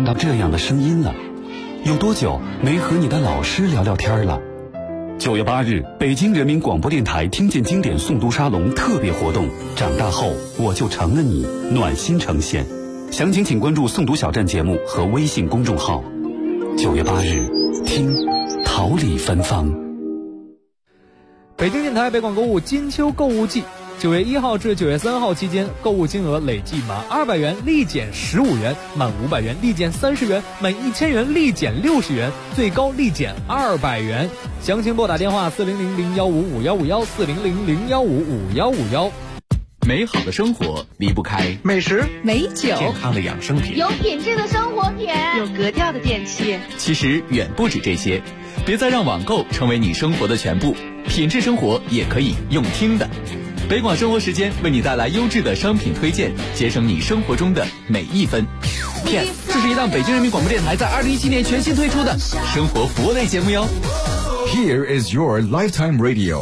到这样的声音了？有多久没和你的老师聊聊天了？9月8日，北京人民广播电台听见经典诵读沙龙特别活动，长大后我就成了你，暖心呈现。详情请关注诵读小站节目和微信公众号。9月8日，听桃李芬芳。 北京电台北广购物金秋购物季，9月1号至9月3号期间，购物金额累计满200元立减15元，满500元立减30元，满1000元立减60元，最高立减200元。详情拨打电话400-0155-5151，400-0155-5151。 美好的生活离不开美食、 美酒、 健康的养生品， 有品质的生活品， 有格调的电器。 其实远不止这些，别再让网购成为你生活的全部，品质生活也可以用听的。北广生活时间为你带来优质的商品推荐，节省你生活中的每一分。P.S. 这是一档北京人民广播电台在2017年全新推出的生活服务类节目哟。 Here is your lifetime radio。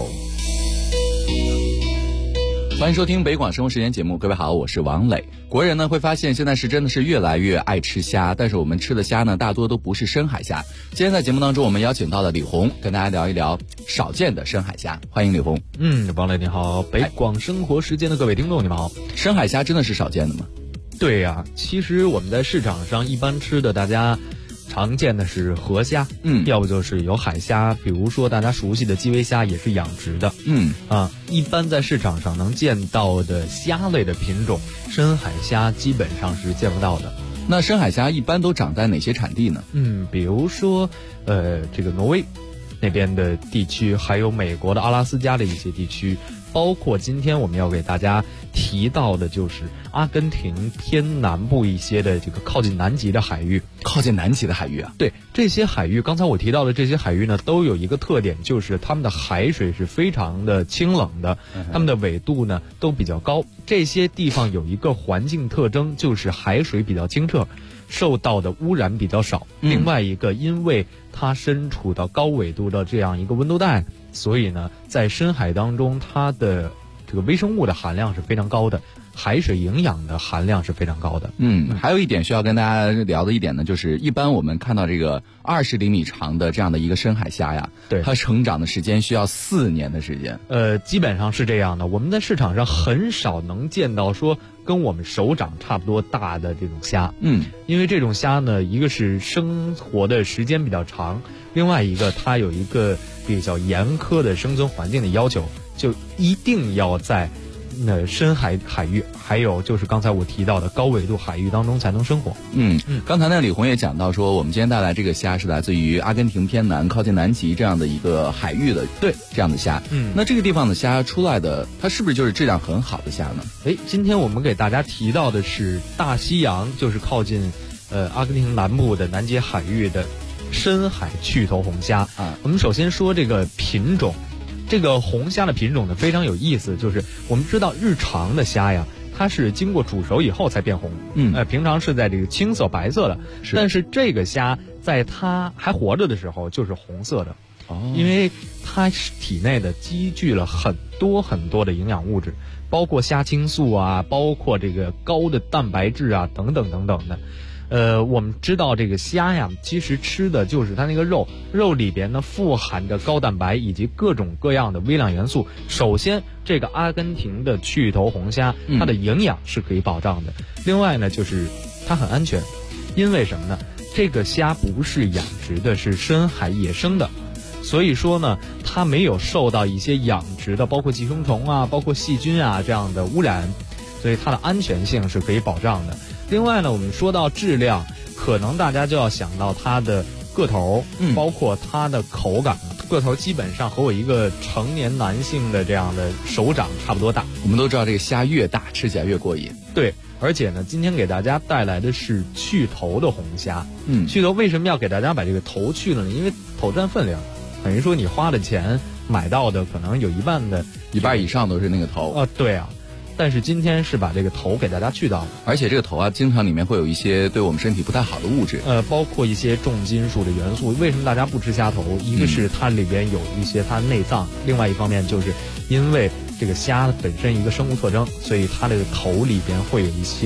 欢迎收听北广生活时间节目，各位好，我是王磊。国人呢会发现现在是真的是越来越爱吃虾，但是我们吃的虾呢大多都不是深海虾。今天在节目当中我们邀请到了李红，跟大家聊一聊少见的深海虾。欢迎李红。 王磊你好，北广生活时间的各位听众你们好。 深海虾真的是少见的吗？ 对呀，其实我们在市场上一般吃的大家常见的是河虾，要不就是有海虾，比如说大家熟悉的基围虾也是养殖的，一般在市场上能见到的虾类的品种，深海虾基本上是见不到的。 那深海虾一般都长在哪些产地呢？ 比如说这个挪威那边的地区，还有美国的阿拉斯加的一些地区，包括今天我们要给大家提到的就是阿根廷偏南部一些的这个靠近南极的海域。 靠近南极的海域啊？ 对，这些海域，刚才我提到的这些海域呢，都有一个特点，就是它们的海水是非常的清冷的，它们的纬度呢都比较高。这些地方有一个环境特征，就是海水比较清澈，受到的污染比较少。另外一个，因为它身处到高纬度的这样一个温度带，所以呢，在深海当中，它的这个微生物的含量是非常高的，海水营养的含量是非常高的。 还有一点需要跟大家聊的一点呢，就是一般我们看到这个20厘米长的这样的一个深海虾呀， 对， 它成长的时间需要4年的时间。 基本上是这样的。我们在市场上很少能见到说跟我们手掌差不多大的这种虾，因为这种虾呢，一个是生活的时间比较长，另外一个它有一个比较严苛的生存环境的要求，就一定要在深海域，还有就是刚才我提到的高纬度海域当中才能生活。 刚才李红也讲到说，我们今天带来这个虾是来自于阿根廷偏南靠近南极这样的一个海域的，对，这样的虾。那这个地方的虾出来的，它是不是就是质量很好的虾呢？ 今天我们给大家提到的是大西洋，就是靠近阿根廷南部的南极海域的深海去头红虾。我们首先说这个品种。这个红虾的品种呢非常有意思，就是我们知道日常的虾呀，它是经过煮熟以后才变红，平常是在这个青色白色的，但是这个虾在它还活着的时候就是红色的，因为它体内的积聚了很多很多的营养物质，包括虾青素啊，包括这个高的蛋白质啊，等等等等的。我们知道这个虾呀，其实吃的就是它那个肉里边呢富含着高蛋白以及各种各样的微量元素。首先，这个阿根廷的去头红虾，它的营养是可以保障的。另外呢，就是它很安全，因为什么呢？这个虾不是养殖的，是深海野生的，所以说呢，它没有受到一些养殖的，包括寄生虫啊，包括细菌啊这样的污染，所以它的安全性是可以保障的。另外呢，我们说到质量，可能大家就要想到它的个头，包括它的口感。个头基本上和我一个成年男性的这样的手掌差不多大。 我们都知道这个虾越大吃起来越过瘾。 对，而且呢，今天给大家带来的是去头的红虾。去头为什么要给大家把这个头去了呢？因为头占分量，等于说你花的钱买到的可能有一半以上都是那个头。 对啊。但是今天是把这个头给大家去掉了， 而且这个头啊，经常里面会有一些对我们身体不太好的物质， 包括一些重金属的元素。为什么大家不吃虾头？一个是它里边有一些它内脏，另外一方面就是因为这个虾本身一个生物特征，所以它这个头里边会有一些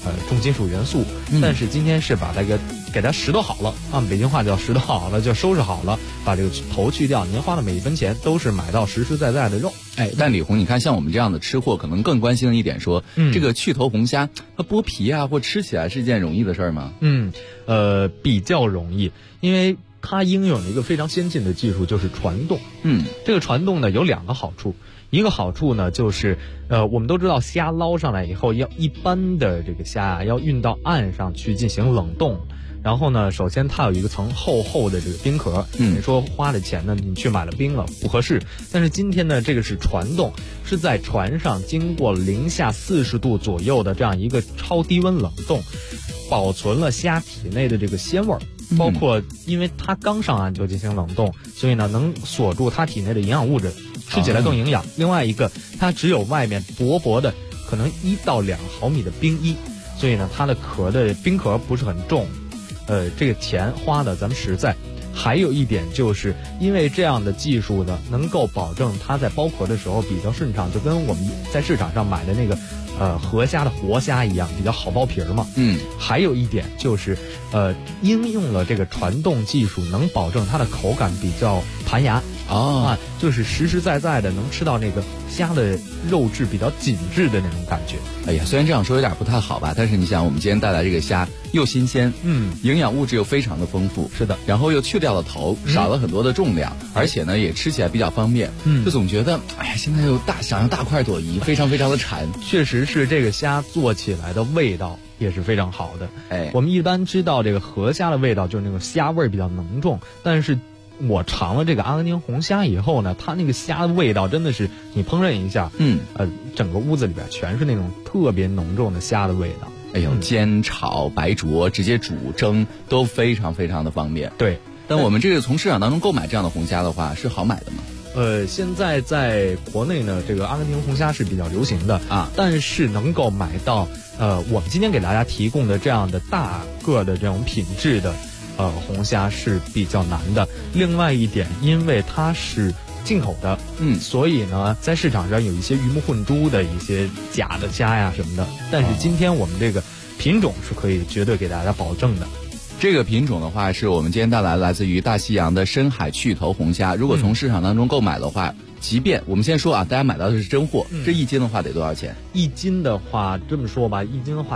重金属元素，但是今天是把这个给它拾掇好了，按北京话叫拾掇好了，就收拾好了，把这个头去掉，您花的每一分钱都是买到实实在在的肉。 但李红，你看像我们这样的吃货，可能更关心的一点说，这个去头红虾，它剥皮啊或吃起来是一件容易的事儿吗？ 比较容易，因为它应用了一个非常先进的技术，就是传动。这个传动呢有2个好处，一个好处呢就是我们都知道虾捞上来以后，一般的这个虾啊要运到岸上去进行冷冻。然后呢，首先它有一个层厚厚的这个冰壳，你说花的钱呢，你去买了冰了不合适。但是今天呢，这个是传动，是在船上经过零下40度左右的这样一个超低温冷冻，保存了虾体内的这个鲜味儿，包括因为它刚上岸就进行冷冻，所以呢能锁住它体内的营养物质，吃起来更营养。另外一个，它只有外面薄薄的可能1到2毫米的冰衣，所以呢它的冰壳不是很重。这个钱花的咱们实在。还有一点就是因为这样的技术呢，能够保证它在剥壳的时候比较顺畅，就跟我们在市场上买的那个河虾的活虾一样，比较好剥皮嘛。还有一点就是应用了这个传动技术，能保证它的口感比较弹牙。就是实实在在的能吃到那个虾的肉质比较紧致的那种感觉。 虽然这样说有点不太好吧，但是你想，我们今天带来这个虾又新鲜，营养物质又非常的丰富， 是的， 然后又去掉了头，少了很多的重量，而且呢也吃起来比较方便，就总觉得现在又想要大快朵颐，非常非常的馋。 确实是这个虾做起来的味道也是非常好的。我们一般知道这个河虾的味道就是那种虾味比较浓重，但是我尝了这个阿根廷红虾以后呢，它那个虾的味道真的是你烹饪一下，整个屋子里边全是那种特别浓重的虾的味道。 煎、炒、白灼、直接煮、蒸都非常非常的方便。 对， 但我们这个从市场当中购买这样的红虾的话，是好买的吗？ 现在在国内呢，这个阿根廷红虾是比较流行的但是能够买到我们今天给大家提供的这样的大个的这种品质的红虾是比较难的。另外一点，因为它是进口的，所以呢，在市场上有一些鱼目混珠的一些假的虾呀什么的。但是今天我们这个品种是可以绝对给大家保证的。 这个品种的话，是我们今天带来自于大西洋的深海去头红虾。如果从市场当中购买的话，即便我们先说大家买到的是真货，这1斤的话得多少钱 ？1斤的话，这么说吧，1斤的话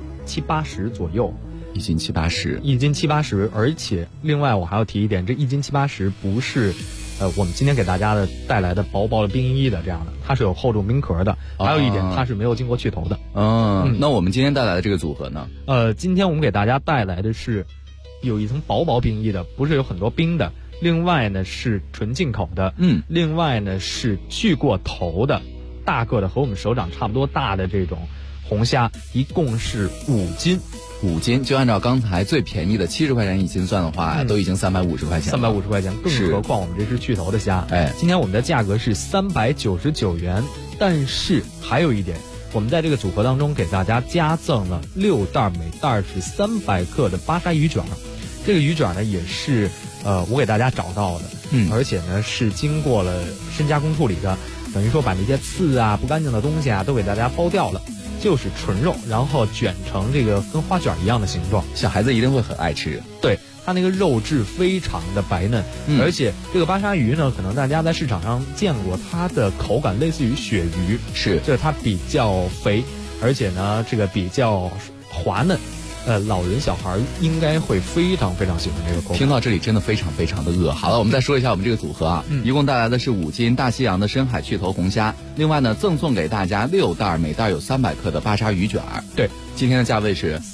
780左右。 1斤780， 而且另外我还要提一点，这1斤780不是我们今天给大家带来的薄薄的冰衣的这样的，它是有厚重冰壳的。还有一点，它是没有经过去头的。 那我们今天带来的这个组合呢？ 今天我们给大家带来的是有一层薄冰衣的，不是有很多冰的。另外呢是纯进口的，另外呢是去过头的大个的，和我们手掌差不多大的这种红虾，一共是5斤。 5斤，就按照刚才最便宜的70块钱1斤算的话，都已经350块钱了。 350块钱，更何况我们这是去头的虾。今天我们的价格是399元，但是还有一点，我们在这个组合当中给大家加赠了6袋，每袋是300克的巴沙鱼卷。这个鱼卷呢也是我给大家找到的，而且呢是经过了深加工处理的，等于说把那些刺啊不干净的东西啊都给大家剥掉了。就是纯肉，然后卷成这个跟花卷一样的形状， 小孩子一定会很爱吃。 对，它那个肉质非常的白嫩，而且这个巴沙鱼呢，可能大家在市场上见过，它的口感类似于鳕鱼，就是它比较肥，而且呢这个比较滑嫩。老人小孩应该会非常非常喜欢这个口感。 听到这里真的非常非常的饿。好了，我们再说一下我们这个组合一共带来的是5斤大西洋的深海去头红虾，另外呢赠送给大家6袋，每袋有300克的巴沙鱼卷。 对， 今天的价位是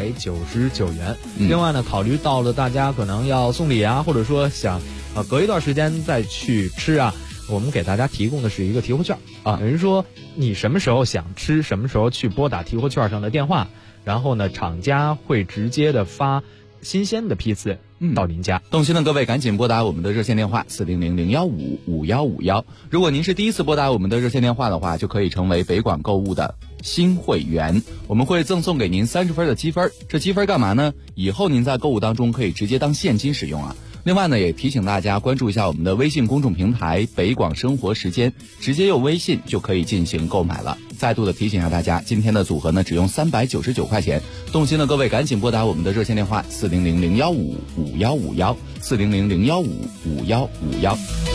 399元。另外呢，考虑到了大家可能要送礼或者说想隔一段时间再去吃我们给大家提供的是一个提货券等于说你什么时候想吃，什么时候去拨打提货券上的电话，然后呢厂家会直接的发新鲜的批次到您家。 动心的各位赶紧拨打我们的热线电话400-015-5151。如果您是第一次拨打我们的热线电话的话，就可以成为北广购物的新会员，我们会赠送给您30分的积分。这积分干嘛呢？以后您在购物当中可以直接当现金使用另外呢，也提醒大家关注一下我们的微信公众平台北广生活时间，直接用微信就可以进行购买了。再度的提醒一下大家，今天的组合呢只用399块钱，动心的各位赶紧拨打我们的热线电话400-015-5151，400-015-5151。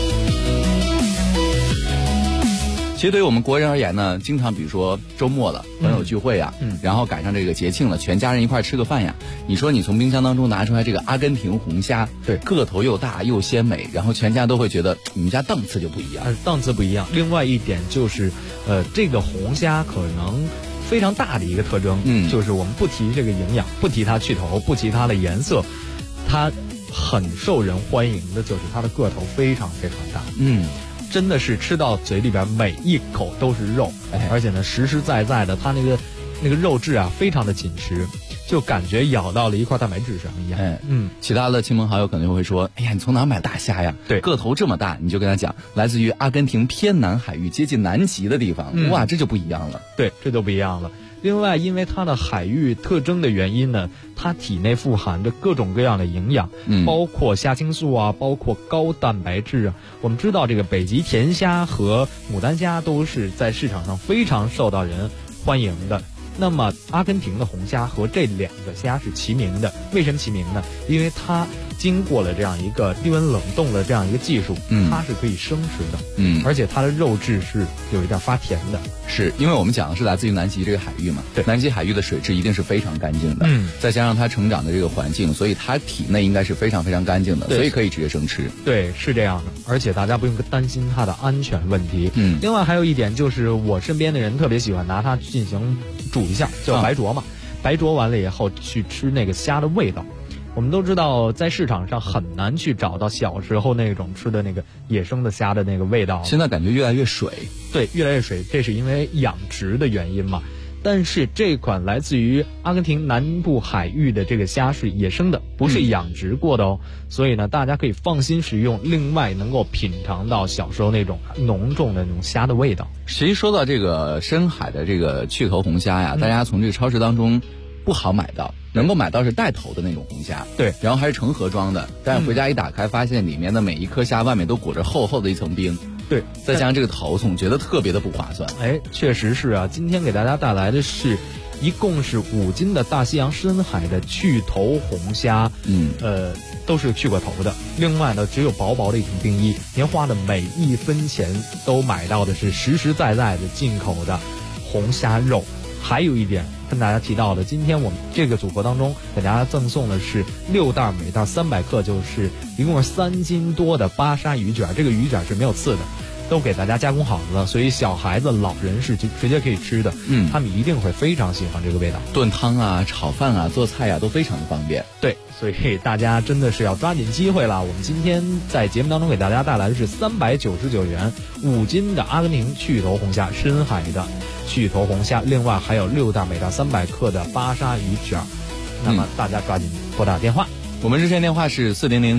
其实对于我们国人而言呢，经常比如说周末了，朋友聚会啊，然后赶上这个节庆了，全家人一块吃个饭呀。你说你从冰箱当中拿出来这个阿根廷红虾， 对， 个头又大又鲜美，然后全家都会觉得你们家档次就不一样。 档次不一样。另外一点就是，这个红虾可能非常大的一个特征，就是我们不提这个营养，不提它去头，不提它的颜色，它很受人欢迎的就是它的个头非常非常大。真的是吃到嘴里边每一口都是肉，而且呢实实在在的，它那个肉质啊非常的紧实，就感觉咬到了一块蛋白质上一样。 其他的亲朋好友可能会说，哎呀，你从哪买大虾呀？ 对， 个头这么大，你就跟他讲，来自于阿根廷偏南海域，接近南极的地方，哇，这就不一样了。 对，这就不一样了。另外，因为它的海域特征的原因呢，它体内富含着各种各样的营养，包括虾青素啊，包括高蛋白质啊。我们知道这个北极甜虾和牡丹虾都是在市场上非常受到人欢迎的。那么阿根廷的红虾和这两个虾是齐名的，为什么齐名呢？因为它经过了这样一个低温冷冻的这样一个技术，它是可以生吃的，而且它的肉质是有一点发甜的。 是因为我们讲的是来自于南极这个海域嘛，对，南极海域的水质一定是非常干净的，再加上它成长的这个环境，所以它体内应该是非常非常干净的，所以可以直接生吃。 对，是这样的，而且大家不用担心它的安全问题。另外还有一点就是我身边的人特别喜欢拿它进行煮一下，叫白灼嘛，白灼完了以后去吃那个虾的味道。我们都知道在市场上很难去找到小时候那种吃的那个野生的虾的那个味道， 现在感觉越来越水。 对，越来越水，这是因为养殖的原因嘛。但是这款来自于阿根廷南部海域的这个虾是野生的，不是养殖过的哦，所以呢大家可以放心食用，另外能够品尝到小时候那种浓重的那种虾的味道。 其实说到这个深海的这个去头红虾呀，大家从这个超市当中不好买到，能够买到是带头的那种红虾， 对， 然后还是成盒装的，但是回家一打开，发现里面的每一颗虾外面都裹着厚厚的一层冰， 对， 再加上这个头，总觉得特别的不划算。 确实是啊，今天给大家带来的是一共是5斤的大西洋深海的去头红虾，都是去过头的。另外呢，只有薄薄的一层冰衣，您花的每一分钱都买到的是实实在在的进口的红虾肉。还有一点跟大家提到的，今天我们这个组合当中给大家赠送的是6袋，每袋300克，就是一共是3斤多的巴沙鱼卷。这个鱼卷是没有刺的，都给大家加工好了，所以小孩子、老人是直接可以吃的。他们一定会非常喜欢这个味道。 炖汤啊、炒饭啊、做菜啊都非常的方便。 对，所以大家真的是要抓紧机会了。我们今天在节目当中给大家带来的是399元5斤的阿根廷去头红虾，深海的去头红虾，另外还有6袋，每袋300克的巴沙鱼卷。那么大家抓紧拨打电话。 我们热线电话是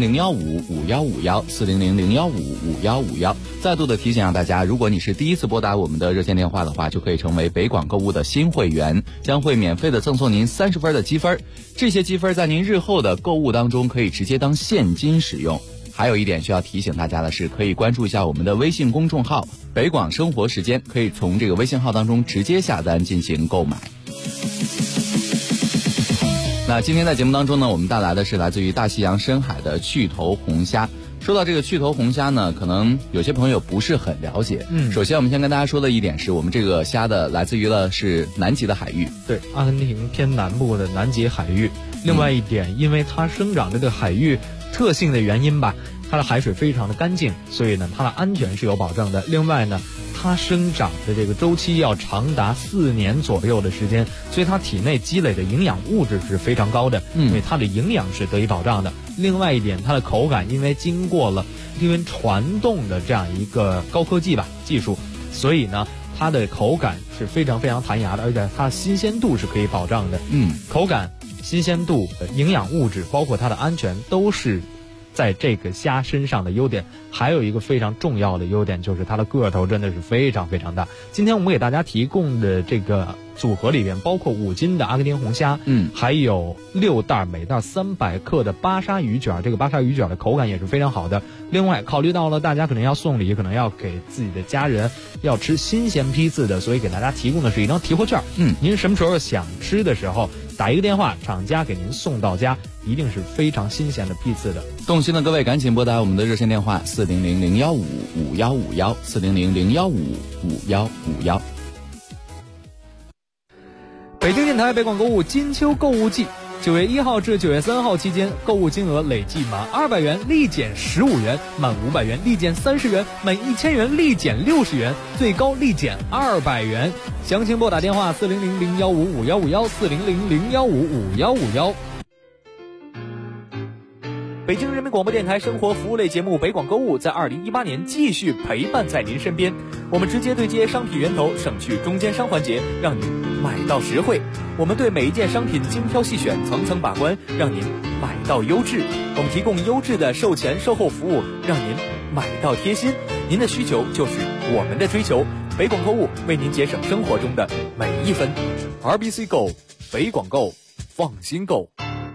400-015-5151，400-015-5151。再度的提醒大家，如果你是第一次拨打我们的热线电话的话，就可以成为北广购物的新会员，将会免费的赠送您30分的积分。这些积分在您日后的购物当中可以直接当现金使用。还有一点需要提醒大家的是，可以关注一下我们的微信公众号北广生活时间，可以从这个微信号当中直接下单进行购买。那今天在节目当中呢，我们带来的是来自于大西洋深海的去头红虾。说到这个去头红虾呢，可能有些朋友不是很了解。首先我们先跟大家说的一点是，我们这个虾的来自于了是南极的海域， 对，阿根廷偏南部的南极海域。另外一点，因为它生长这个海域特性的原因吧，它的海水非常的干净，所以呢它的安全是有保证的。另外呢，它生长的这个周期要长达4年左右的时间，所以它体内积累的营养物质是非常高的，因为它的营养是得以保障的。另外一点，它的口感因为经过了低温传动的这样一个高科技技术，所以呢它的口感是非常非常弹牙的，而且它的新鲜度是可以保障的。口感、新鲜度、营养物质，包括它的安全，都是在这个虾身上的优点。还有一个非常重要的优点，就是它的个头真的是非常非常大。今天我们给大家提供的这个组合里边包括5斤的阿根廷红虾，还有6袋每袋300克的巴沙鱼卷，这个巴沙鱼卷的口感也是非常好的。另外考虑到了大家可能要送礼，可能要给自己的家人要吃新鲜批次的，所以给大家提供的是一张提货券。您什么时候想吃的时候打一个电话，厂家给您送到家，一定是非常新鲜的批次的。 动心的各位赶紧拨打我们的热线电话400-015-5151 400-015-5151。 北京电台北广购物金秋购物季，9月1号至9月3号期间，购物金额累计满200元立减15元，满500元立减30元，满1000元立减60元，最高立减200元。详情拨打电话400-015-5151 400-015-5151。北京人民广播电台生活服务类节目《北广购物》在2018年继续陪伴在您身边。我们直接对接商品源头，省去中间商环节，让您买到实惠。我们对每一件商品精挑细选，层层把关，让您买到优质。我们提供优质的售前售后服务，让您买到贴心。您的需求就是我们的追求。北广购物为您节省生活中的每一分。RBC Go， 北广购，放心购。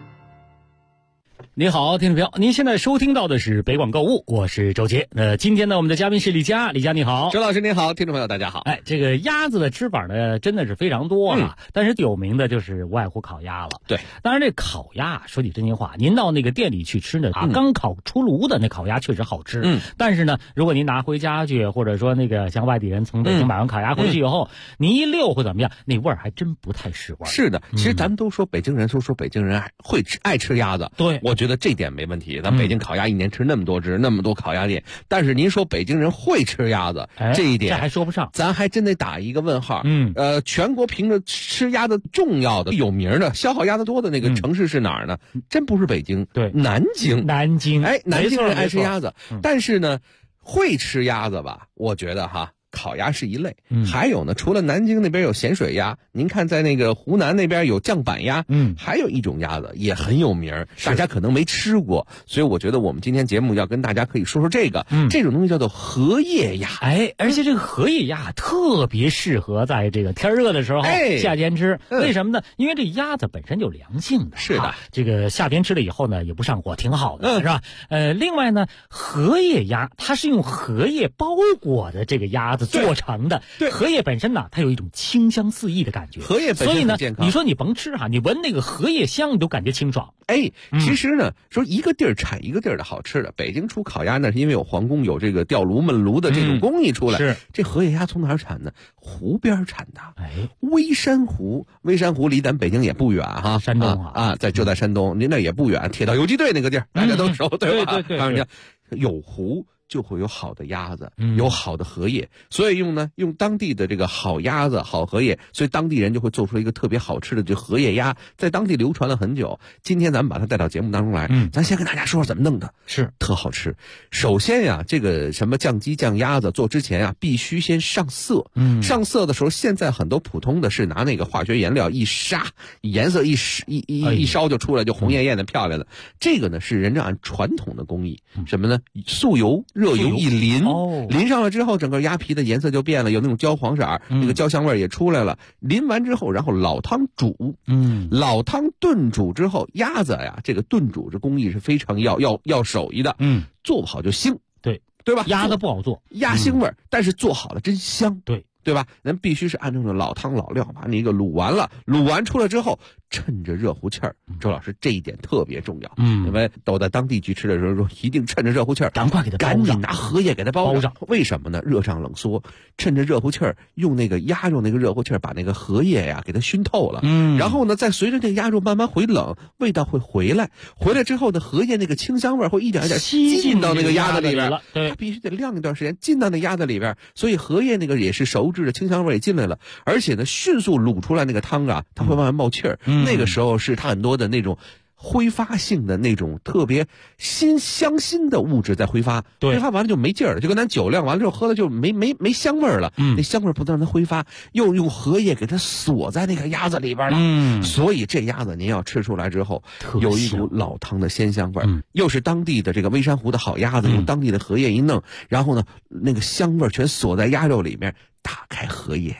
您好，听众朋友，您现在收听到的是北广购物，我是周杰。今天呢，我们的嘉宾是李佳，李佳你好。 周老师您好，听众朋友大家好。 这个鸭子的吃法呢，真的是非常多了，但是有名的就是无外乎烤鸭了。 对， 当然这烤鸭说句真心话，您到那个店里去吃呢，刚烤出炉的那烤鸭确实好吃。但是呢，如果您拿回家去，或者说那个像外地人从北京买完烤鸭回去以后，你一溜会怎么样？那味儿还真不太是味儿。 是的，其实咱们都说北京人，说北京人爱吃鸭子。 对， 我觉得这点没问题。咱北京烤鸭一年吃那么多只，那么多烤鸭店，但是您说北京人会吃鸭子，这一点这还说不上， 咱还真得打一个问号。全国凭着吃鸭子重要的、有名的、消耗鸭子多的那个城市是哪儿呢？真不是北京， 对， 南京。 南京人爱吃鸭子，但是呢，会吃鸭子吧？我觉得烤鸭是一类，还有呢，除了南京那边有咸水鸭，您看在那个湖南那边有酱板鸭，还有一种鸭子也很有名，大家可能没吃过，所以我觉得我们今天节目要跟大家可以说说这个，这种东西叫做荷叶鸭。 而且这个荷叶鸭特别适合在这个天热的时候，夏天吃。为什么呢？因为这鸭子本身就凉性的， 是的， 这个夏天吃了以后呢，也不上火，挺好的，是吧？另外呢，荷叶鸭它是用荷叶包裹的这个鸭子做成的。对，荷叶本身呢，它有一种清香四溢的感觉。 荷叶本身很健康， 所以呢，你说你甭吃你闻那个荷叶香，你都感觉清爽。 其实呢，说一个地儿产一个地儿的好吃的。北京出烤鸭呢，是因为有皇宫有这个吊炉焖炉的这种工艺出来。 是这荷叶鸭从哪儿产的？湖边产的。微山湖离咱北京也不远山东就在山东，您那也不远，铁道游击队那个地儿大家都熟，对吧？ 对， 有湖就会有好的鸭子，有好的荷叶，所以用当地的这个好鸭子、好荷叶，所以当地人就会做出一个特别好吃的这荷叶鸭，在当地流传了很久。今天咱们把它带到节目当中来，咱先跟大家说说怎么弄的， 是特好吃。首先呀，这个什么酱鸡、酱鸭子做之前必须先上色。上色的时候，现在很多普通的是拿那个化学颜料一杀，颜色一烧就出来，就红艳艳的漂亮的。这个呢是人家按传统的工艺，什么呢？素油。热油一淋，淋上了之后，整个鸭皮的颜色就变了，有那种焦黄色，那个焦香味也出来了。淋完之后，然后老汤煮，老汤炖煮之后，鸭子呀，这个炖煮这工艺是非常要手艺的，做不好就腥，对吧？ 鸭子不好做， 鸭腥味，但是做好了真香， 对吧？咱必须是按照老汤老料把那个卤完了，卤完出来之后，趁着热乎气儿。周老师这一点特别重要，因为都在当地去吃的时候说，一定趁着热乎气儿， 赶快给它包上， 赶紧拿荷叶给它包上。为什么呢？热胀冷缩，趁着热乎气儿，用那个鸭肉那个热乎气儿把那个荷叶呀给它熏透了。然后呢，再随着这个鸭肉慢慢回冷，味道会回来。回来之后呢，荷叶那个清香味会一点一点进到那个鸭子里边了。它必须得晾一段时间，进到那鸭子里边，所以荷叶那个也是熟制的清香味也进来了。而且呢，迅速卤出来那个汤它会慢慢冒气儿。那个时候是它很多的那种挥发性的那种特别香辛的物质在挥发，挥发完了就没劲儿了，就跟咱酒量完了之后喝了就没香味儿了。那香味儿不能让它挥发，又用荷叶给它锁在那个鸭子里边了。所以这鸭子您要吃出来之后，有一股老汤的鲜香味儿，又是当地的这个微山湖的好鸭子，用当地的荷叶一弄，然后呢，那个香味儿全锁在鸭肉里面。打开荷叶，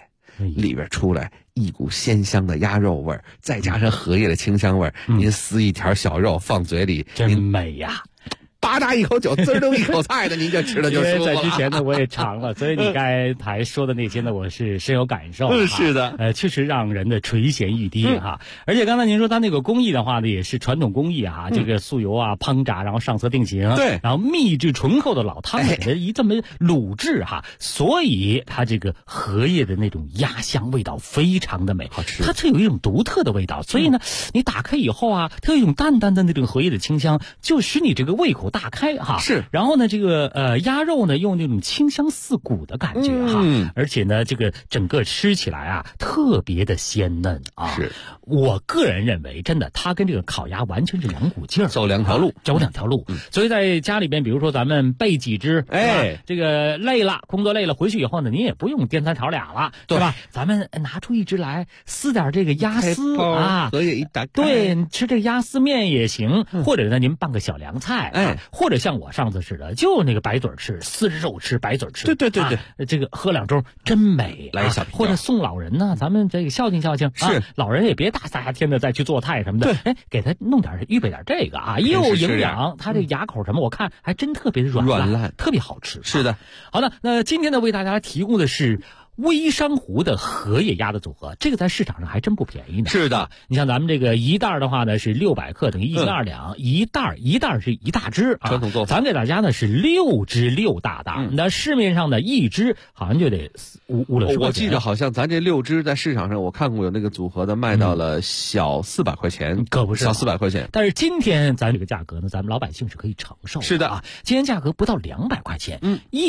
里边出来一股鲜香的鸭肉味儿，再加上荷叶的清香味儿，您撕一条小肉放嘴里， 真美呀！ 吧嗒一口酒，滋儿都一口菜的，您就吃了就舒服了。 因为在之前呢，我也尝了，所以你刚才说的那些呢，我是深有感受。 是的， 确实让人的垂涎欲滴哈。而且刚才您说它那个工艺的话呢，也是传统工艺啊，这个素油啊烹炸，然后上色定型， 对， 然后秘制醇厚的老汤给它这么卤制哈，所以它这个荷叶的那种鸭香味道非常的美， 好吃。 它有一种独特的味道，所以呢，你打开以后啊，它有一种淡淡的那种荷叶的清香，就使你这个胃口大开哈。 是， 然后呢，这个鸭肉呢，用那种清香四骨的感觉哈，而且呢，这个整个吃起来啊，特别的鲜嫩啊。 是， 我个人认为，真的，它跟这个烤鸭完全是两股劲儿， 走两条路， 走两条路。所以在家里边，比如说咱们备几只，这个累了，工作累了，回去以后呢，您也不用颠三炒俩了，对吧？咱们拿出一只来，撕点这个鸭丝啊， 荷叶一打开， 对，吃这个鸭丝面也行，或者呢，您拌个小凉菜，或者像我上次似的，就那个白嘴吃，撕着肉吃，白嘴吃， 对， 这个喝两盅真美， 来一小瓶， 或者送老人呢，咱们这个孝敬孝敬， 是老人也别大夏天的再去做菜什么的，给他弄点预备点这个啊，又营养，他这牙口什么，我看还真特别的软烂，特别好吃。 是的， 好的，那今天呢，为大家提供的是微山湖的荷叶鸭的组合，这个在市场上还真不便宜呢。 是的， 你像咱们这个一袋的话呢是600克，等于1斤2两，一袋是一大只啊。 传统做法， 咱给大家呢是6只6大袋，那市面上呢一只好像就得5-60块钱。 我记得好像咱这6只在市场上，我看过有那个组合的卖到了小400块钱， 可不是小400块钱。 但是今天咱这个价格呢，咱们老百姓是可以承受的。 是的啊，今天价格不到200块钱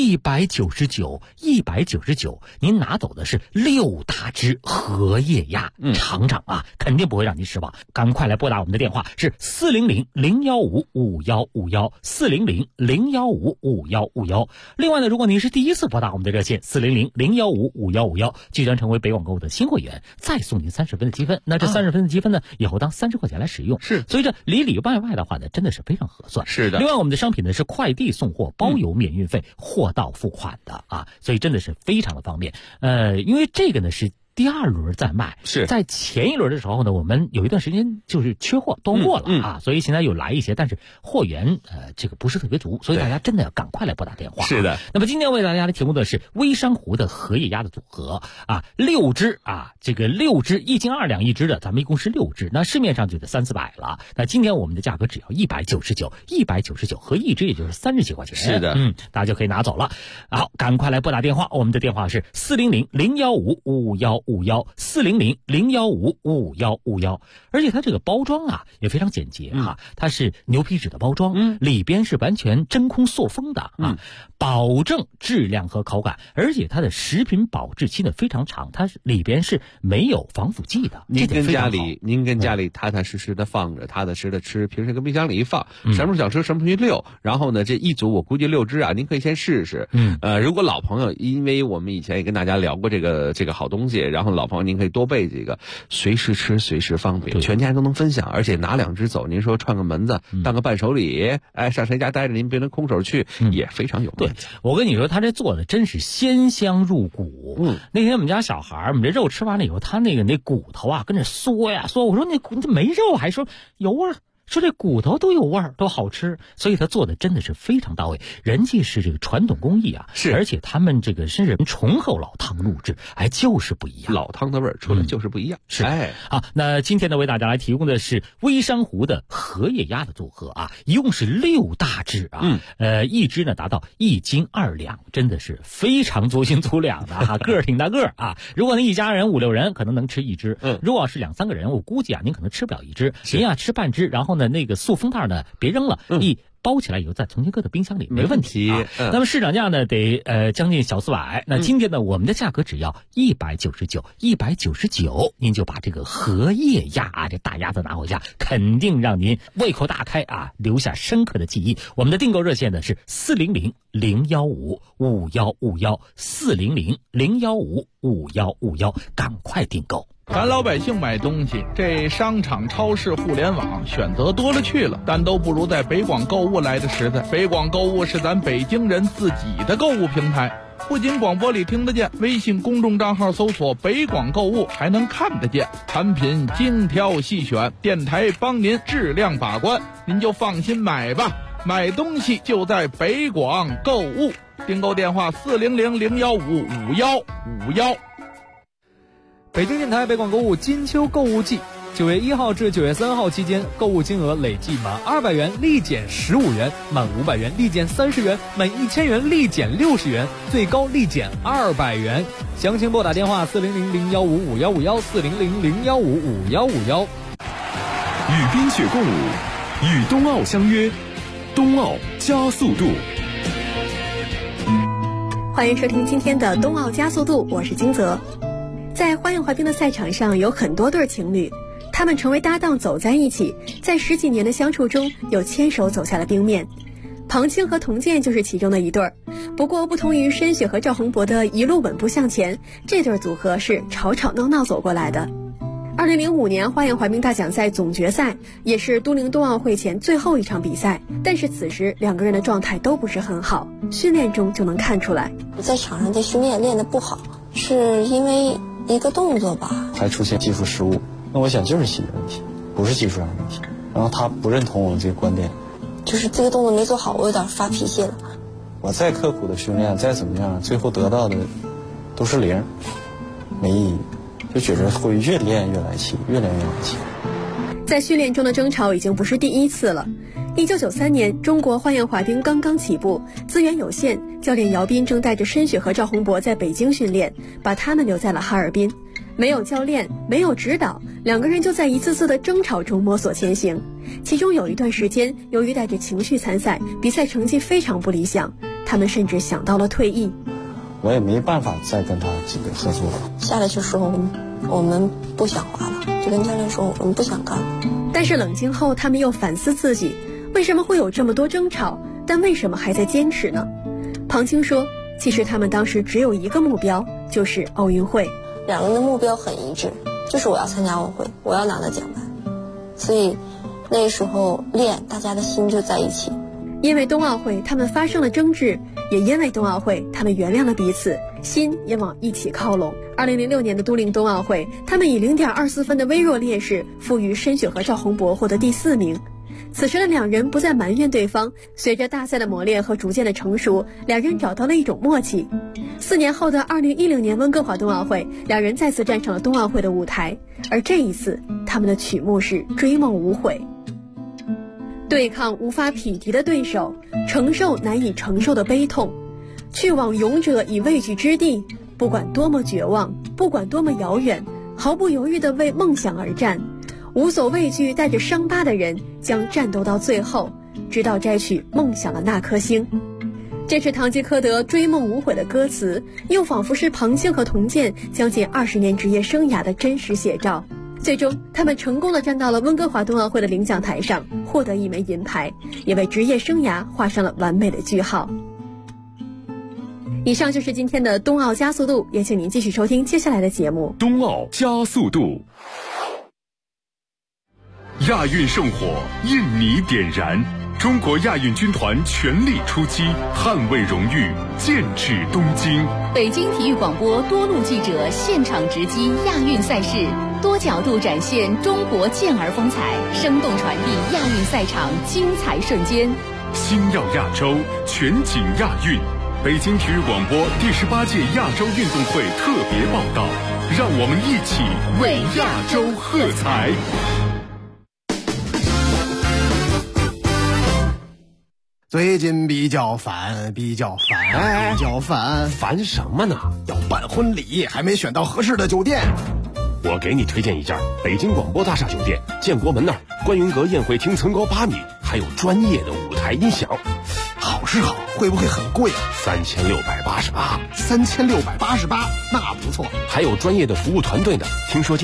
，199，您拿走的是6大只荷叶鸭，尝尝啊，肯定不会让您失望。赶快来拨打我们的电话，是400-015-5151，400-015-5151。另外呢，如果您是第一次拨打我们的热线400-015-5151，即将成为北广购的新会员，再送您30分的积分。那这30分的积分呢，以后当30块钱来使用。 是， 所以这里外的话呢，真的是非常合算。 是的。 另外，我们的商品呢是快递送货，包邮免运费，货到付款的啊，所以真的是非常的方便。因为这个呢是第2轮在卖， 是在前1轮的时候呢，我们有一段时间就是缺货断货了啊，所以现在有来一些，但是货源这个不是特别足，所以大家真的要赶快来拨打电话。 是的。 那么今天为大家来提供的是微山湖的荷叶鸭的组合啊，6只啊，这个6只1斤2两一只的，咱们一共是6只，那市面上就得300-400了。那今天我们的价格只要199和一只也就是30几块钱。 是的， 大家就可以拿走了。好，赶快来拨打电话，我们的电话是400-015-5151，400-015-5151。而且它这个包装啊也非常简洁啊，它是牛皮纸的包装，里边是完全真空塑封的啊，保证质量和口感，而且它的食品保质期呢非常长，它里边是没有防腐剂的。 您跟家里踏踏实实的放着，踏踏实实的吃，平时跟冰箱里一放，什么时候想吃什么时候去溜。然后呢，这一组我估计6只啊，您可以先试试。如果老朋友，因为我们以前也跟大家聊过这个好东西，然后老朋友您可以多备几个，随时吃随时方便，全家人都能分享，而且拿2只走，您说串个门子当个伴手礼，上谁家待着您别能空手去，也非常有面子。 我跟你说，他这做的真是鲜香入骨。那天我们家小孩，我们这肉吃完了以后，他那骨头啊跟着嗦呀嗦，我说那没肉，还说有味儿。说这骨头都有味儿，都好吃，所以他做的真的是非常到位。人家是这个传统工艺啊， 是， 而且他们这个是醇厚老汤录制，就是不一样， 老汤的味儿出来就是不一样。 是，好，那今天呢为大家来提供的是微山湖的荷叶鸭的组合啊，一共是6大只啊，一只呢达到1斤2两，真的是非常足斤足两的啊，个儿挺大个儿啊。如果您一家人5-6人，可能能吃1只，如果是2-3个人，我估计啊您可能吃不了1只，您啊吃半只，然后呢那个塑封袋呢别扔了，包起来以后再重新搁到冰箱里，没问题。那么市场价呢得将近小400，那今天呢我们的价格只要199，您就把这个荷叶鸭啊这大鸭子拿回家，肯定让您胃口大开啊，留下深刻的记忆。我们的订购热线呢是400-015-5151，400-015-5151，赶快订购。 咱老百姓买东西，这商场、超市、互联网选择多了去了，但都不如在北广购物来的实在。北广购物是咱北京人自己的购物平台。 不仅广播里听得见，微信公众账号搜索北广购物还能看得见，产品精挑细选，电台帮您质量把关，您就放心买吧。买东西就在北广购物，订购电话400-015-5151。 北京电台北广购物金秋购物季，9月1号至9月3号期间，购物金额累计满200元立减15元，满500元立减30元，满1000元立减60元，最高立减200元。详情拨打电话400-015-5151，400-015-5151。 与冰雪共舞，与冬奥相约，冬奥加速度。 欢迎收听今天的冬奥加速度，我是金泽。在花样滑冰的赛场上有很多对情侣，他们成为搭档走在一起，在10几年的相处中又牵手走下了冰面。庞青和童健就是其中的一对。不过不同于申雪和赵宏博的一路稳步向前，这对组合是吵吵闹闹走过来的。2005年花样滑冰大奖赛总决赛也是都灵冬奥会前最后一场比赛，但是此时两个人的状态都不是很好，训练中就能看出来。 在场上的训练练得不好，是因为一个动作吧， 还出现技术失误，那我想就是心理问题，不是技术上的问题。然后他不认同我这个观点， 就是这个动作没做好，我有点发脾气了。 我再刻苦的训练，再怎么样，最后得到的都是0，没意义，就觉得会越练越来气，越练越来气。 在训练中的争吵已经不是第一次了。1993年，中国花样滑冰刚刚起步，资源有限，教练姚斌正带着申雪和赵宏博在北京训练，把他们留在了哈尔滨。没有教练，没有指导，两个人就在一次次的争吵中摸索前行。其中有一段时间，由于带着情绪参赛，比赛成绩非常不理想，他们甚至想到了退役。 我也没办法再跟他几个合作了。 下来的时候，我们不想滑了，就跟教练说我们不想干了。 但是冷静后，他们又反思自己，为什么会有这么多争吵，但为什么还在坚持呢？庞青说，其实他们当时只有一个目标，就是奥运会。 两个人的目标很一致，就是我要参加奥运会，我要拿到奖牌。所以那时候练，大家的心就在一起。 因为冬奥会他们发生了争执，也因为冬奥会他们原谅了彼此，心也往一起靠拢。2006年的都灵冬奥会，他们以0.24分的微弱劣势负于申雪和赵宏博，获得第4名。此时的两人不再埋怨对方，随着大赛的磨练和逐渐的成熟，两人找到了一种默契。4年后的2010年温哥华冬奥会，两人再次站上了冬奥会的舞台，而这一次他们的曲目是《追梦无悔》。对抗无法匹敌的对手，承受难以承受的悲痛，去往勇者以畏惧之地，不管多么绝望，不管多么遥远，毫不犹豫地为梦想而战，无所畏惧，带着伤疤的人将战斗到最后，直到摘取梦想的那颗星。这是堂吉诃德《追梦无悔》的歌词，又仿佛是庞青和童健将近20年职业生涯的真实写照。最终他们成功地站到了温哥华冬奥会的领奖台上，获得1枚银牌，也为职业生涯画上了完美的句号。以上就是今天的冬奥加速度，也请您继续收听接下来的节目。 冬奥加速度，亚运圣火，印尼点燃，中国亚运军团全力出击，捍卫荣誉，剑指东京。 北京体育广播多路记者现场直击亚运赛事，多角度展现中国健儿风采，生动传递亚运赛场精彩瞬间。 星耀亚洲，全景亚运。北京体育广播第18届亚洲运动会特别报道，让我们一起为亚洲喝彩。 最近比较烦， 烦什么呢？ 要办婚礼，还没选到合适的酒店。 我给你推荐一家北京广播大厦酒店，建国门那儿，观云阁宴会厅层高8米，还有专业的舞台音响。 好是好，会不会很贵啊 ？3688。 3688，那不错。 还有专业的服务团队呢，听说